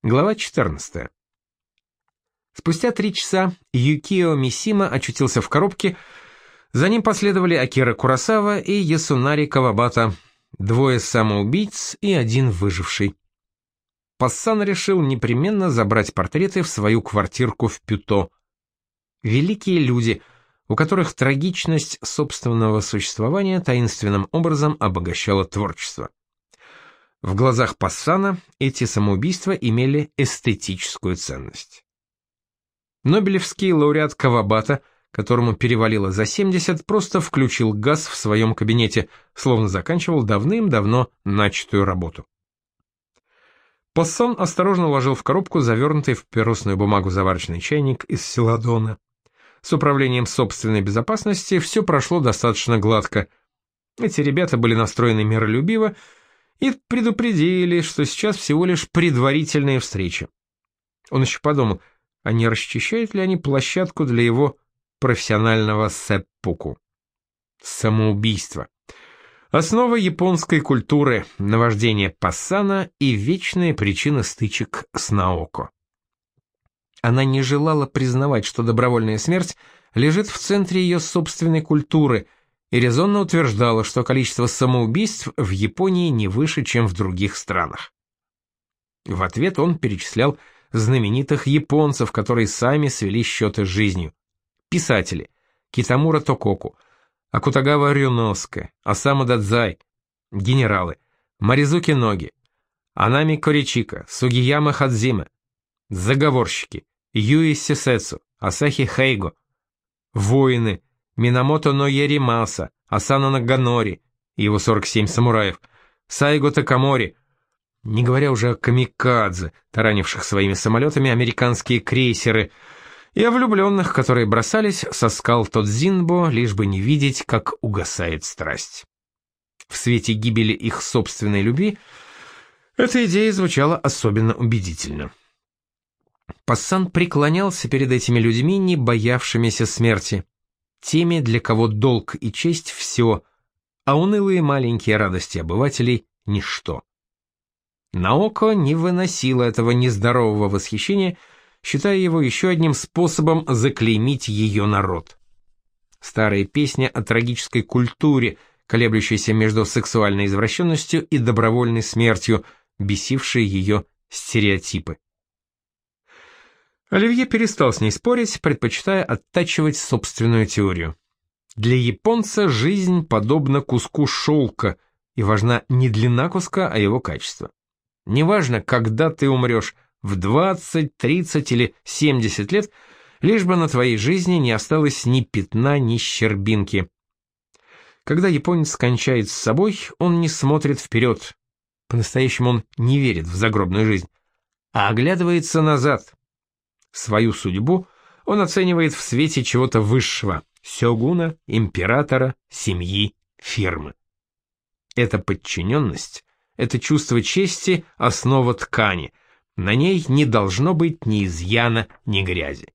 Глава 14. Спустя 3 часа Юкио Мисима очутился в коробке, за ним последовали Акира Куросава и Ясунари Кавабата, 2 самоубийц и 1 выживший. Пассан решил непременно забрать портреты в свою квартирку в Пюто. Великие люди, у которых трагичность собственного существования таинственным образом обогащала творчество. В глазах Пассана эти самоубийства имели эстетическую ценность. Нобелевский лауреат Кавабата, которому перевалило за 70, просто включил газ в своем кабинете, словно заканчивал давным-давно начатую работу. Пассан осторожно уложил в коробку завернутый в папиросную бумагу заварочный чайник из селадона. С управлением собственной безопасности все прошло достаточно гладко. Эти ребята были настроены миролюбиво и предупредили, что сейчас всего лишь предварительная встреча. Он еще подумал, а не расчищают ли они площадку для его профессионального сэппуку. Самоубийство. Основа японской культуры, наваждение Пассана и вечные причины стычек с Наоко. Она не желала признавать, что добровольная смерть лежит в центре ее собственной культуры, и резонно утверждала, что количество самоубийств в Японии не выше, чем в других странах. В ответ он перечислял знаменитых японцев, которые сами свели счеты с жизнью. Писатели: Китамура Тококу, Акутагава Рюноске, Осама Дадзай, генералы: Маризуки Ноги, Анами Коричика, Сугияма Хадзиме, заговорщики: Юи Сисэцу, Асахи Хэйго, воины: Минамото но Яримаса, Асано Наганори и его 47 самураев, Сайго Такамори, не говоря уже о камикадзе, таранивших своими самолетами американские крейсеры, и о влюбленных, которые бросались со скал Тодзинбо, лишь бы не видеть, как угасает страсть. В свете гибели их собственной любви эта идея звучала особенно убедительно. Пассан преклонялся перед этими людьми, не боявшимися смерти, теми, для кого долг и честь — все, а унылые маленькие радости обывателей — ничто. Наоко не выносила этого нездорового восхищения, считая его еще одним способом заклеймить ее народ. Старая песня о трагической культуре, колеблющейся между сексуальной извращенностью и добровольной смертью, бесившие ее стереотипы. Оливье перестал с ней спорить, предпочитая оттачивать собственную теорию. Для японца жизнь подобна куску шелка, и важна не длина куска, а его качество. Неважно, когда ты умрешь, в 20, 30 или 70 лет, лишь бы на твоей жизни не осталось ни пятна, ни щербинки. Когда японец скончает с собой, он не смотрит вперед. По-настоящему он не верит в загробную жизнь, а оглядывается назад. Свою судьбу он оценивает в свете чего-то высшего — сёгуна, императора, семьи, фирмы. Эта подчиненность, это чувство чести — основа ткани, на ней не должно быть ни изъяна, ни грязи.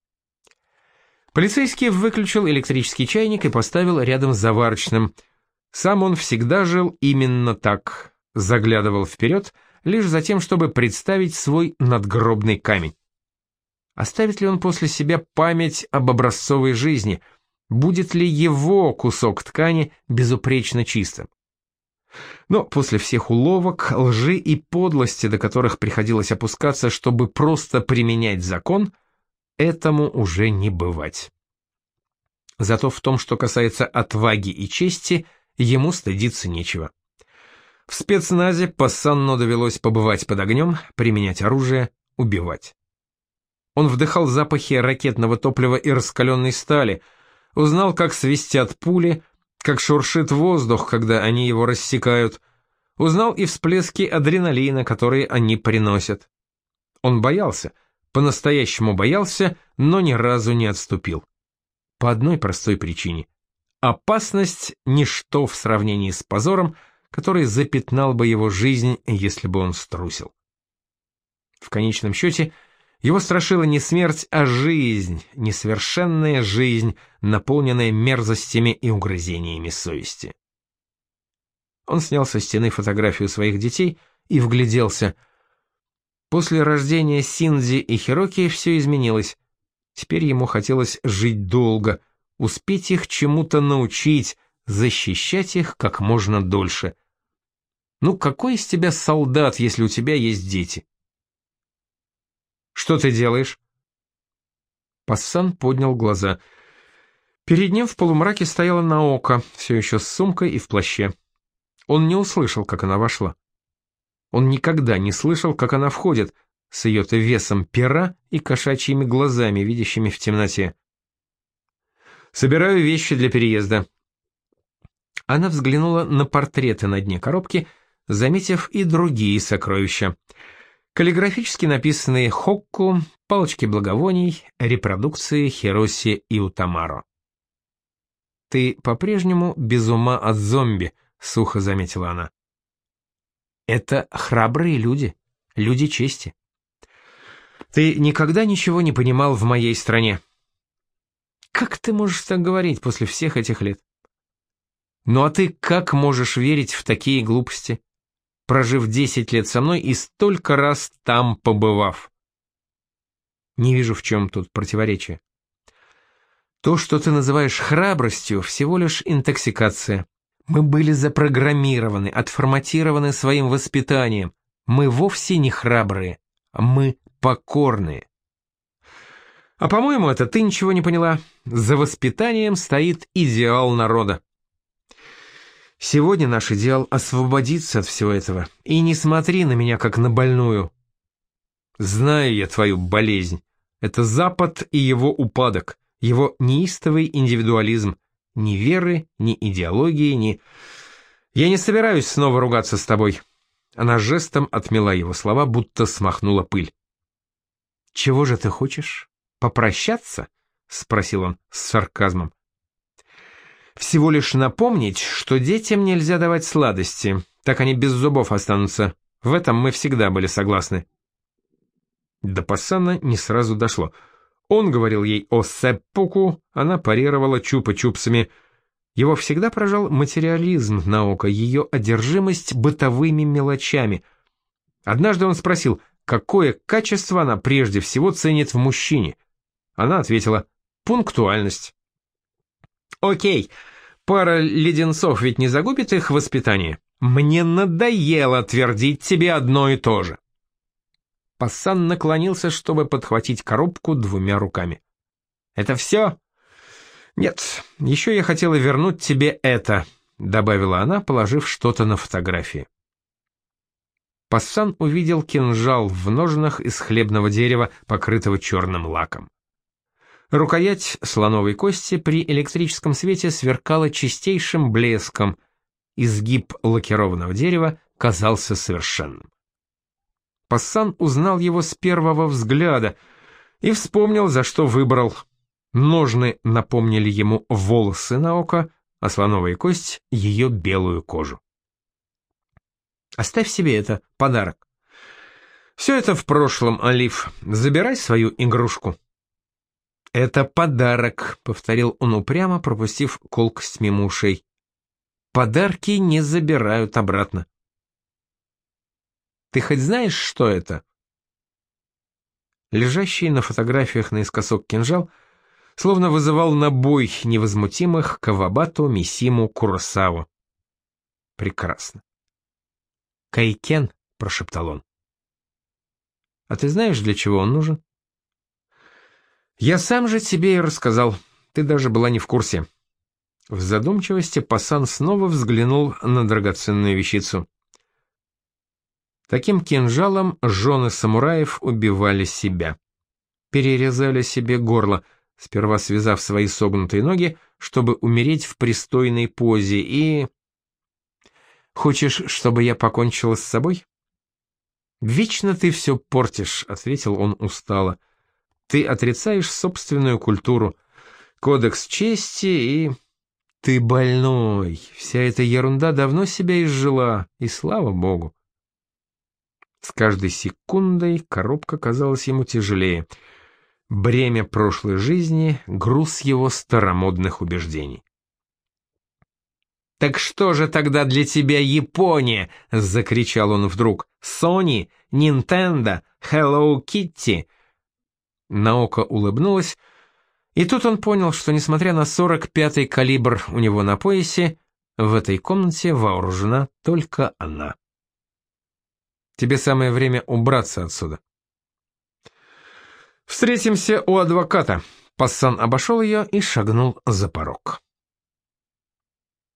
Полицейский выключил электрический чайник и поставил рядом с заварочным. Сам он всегда жил именно так, заглядывал вперед, лишь за тем, чтобы представить свой надгробный камень. Оставит ли он после себя память об образцовой жизни? Будет ли его кусок ткани безупречно чистым? Но после всех уловок, лжи и подлости, до которых приходилось опускаться, чтобы просто применять закон, этому уже не бывать. Зато в том, что касается отваги и чести, ему стыдиться нечего. В спецназе Пассану довелось побывать под огнем, применять оружие, убивать. Он вдыхал запахи ракетного топлива и раскаленной стали, узнал, как свистят пули, как шуршит воздух, когда они его рассекают, узнал и всплески адреналина, которые они приносят. Он боялся, по-настоящему боялся, но ни разу не отступил. По одной простой причине. Опасность — ничто в сравнении с позором, который запятнал бы его жизнь, если бы он струсил. В конечном счете, его страшила не смерть, а жизнь, несовершенная жизнь, наполненная мерзостями и угрызениями совести. Он снял со стены фотографию своих детей и вгляделся. После рождения Синдзи и Хироки все изменилось. Теперь ему хотелось жить долго, успеть их чему-то научить, защищать их как можно дольше. Ну какой из тебя солдат, если у тебя есть дети? Что ты делаешь? Пассан поднял глаза. Перед ним в полумраке стояла Наока, все еще с сумкой и в плаще. Он не услышал, как она вошла. Он никогда не слышал, как она входит, с ее-то весом пера и кошачьими глазами, видящими в темноте. «Собираю вещи для переезда». Она взглянула на портреты на дне коробки, заметив и другие сокровища. Каллиграфически написанные «Хокку», палочки благовоний, репродукции Хироси и Утамаро. «Ты по-прежнему без ума от зомби», — сухо заметила она. «Это храбрые люди, люди чести. Ты никогда ничего не понимал в моей стране». «Как ты можешь так говорить после всех этих лет?» «Ну а ты как можешь верить в такие глупости, прожив 10 лет со мной и столько раз там побывав?» «Не вижу, в чем тут противоречие. То, что ты называешь храбростью, всего лишь интоксикация. Мы были запрограммированы, отформатированы своим воспитанием. Мы вовсе не храбрые, мы покорные. А по-моему, это ты ничего не поняла. За воспитанием стоит идеал народа. Сегодня наш идеал — освободиться от всего этого. И не смотри на меня, как на больную. Знаю я твою болезнь. Это Запад и его упадок, его неистовый индивидуализм. Ни веры, ни идеологии, ни... Я не собираюсь снова ругаться с тобой. Она жестом отмела его слова, будто смахнула пыль. «Чего же ты хочешь? Попрощаться?» — спросил он с сарказмом. «Всего лишь напомнить, что детям нельзя давать сладости, так они без зубов останутся. В этом мы всегда были согласны». До Пассана не сразу дошло. Он говорил ей о сэппуку, она парировала чупа-чупсами. Его всегда поражал материализм Наока, ее одержимость бытовыми мелочами. Однажды он спросил, какое качество она прежде всего ценит в мужчине. Она ответила: пунктуальность. «Окей, пара леденцов ведь не загубит их воспитание? Мне надоело твердить тебе одно и то же». Пассан наклонился, чтобы подхватить коробку 2 руками. «Это все?» «Нет, еще я хотела вернуть тебе это», — добавила она, положив что-то на фотографии. Пассан увидел кинжал в ножнах из хлебного дерева, покрытого черным лаком. Рукоять слоновой кости при электрическом свете сверкала чистейшим блеском, изгиб лакированного дерева казался совершенным. Пассан узнал его с первого взгляда и вспомнил, за что выбрал. Ножны напомнили ему волосы Наока, а слоновая кость — ее белую кожу. «Оставь себе это, подарок». «Все это в прошлом, Олив. Забирай свою игрушку». «Это подарок», — повторил он упрямо, пропустив колкость мимо ушей. «Подарки не забирают обратно». «Ты хоть знаешь, что это?» Лежащий на фотографиях наискосок кинжал словно вызывал на бой невозмутимых Кавабату, Мисиму, Куросаву. «Прекрасно». «Кайкен», — прошептал он. «А ты знаешь, для чего он нужен?» «Я сам же тебе и рассказал. Ты даже была не в курсе». В задумчивости Пассан снова взглянул на драгоценную вещицу. Таким кинжалом жены самураев убивали себя. Перерезали себе горло, сперва связав свои согнутые ноги, чтобы умереть в пристойной позе, и... «Хочешь, чтобы я покончила с собой?» «Вечно ты все портишь», — ответил он устало. «Ты отрицаешь собственную культуру, кодекс чести и...» «Ты больной, вся эта ерунда давно себя изжила, и слава богу». С каждой секундой коробка казалась ему тяжелее. Бремя прошлой жизни, груз его старомодных убеждений. «Так что же тогда для тебя Япония?» — закричал он вдруг. «Sony? Nintendo? Hello Kitty?» Наока улыбнулась, и тут он понял, что, несмотря на 45-й калибр у него на поясе, в этой комнате вооружена только она. «Тебе самое время убраться отсюда». «Встретимся у адвоката». Пассан обошел ее и шагнул за порог.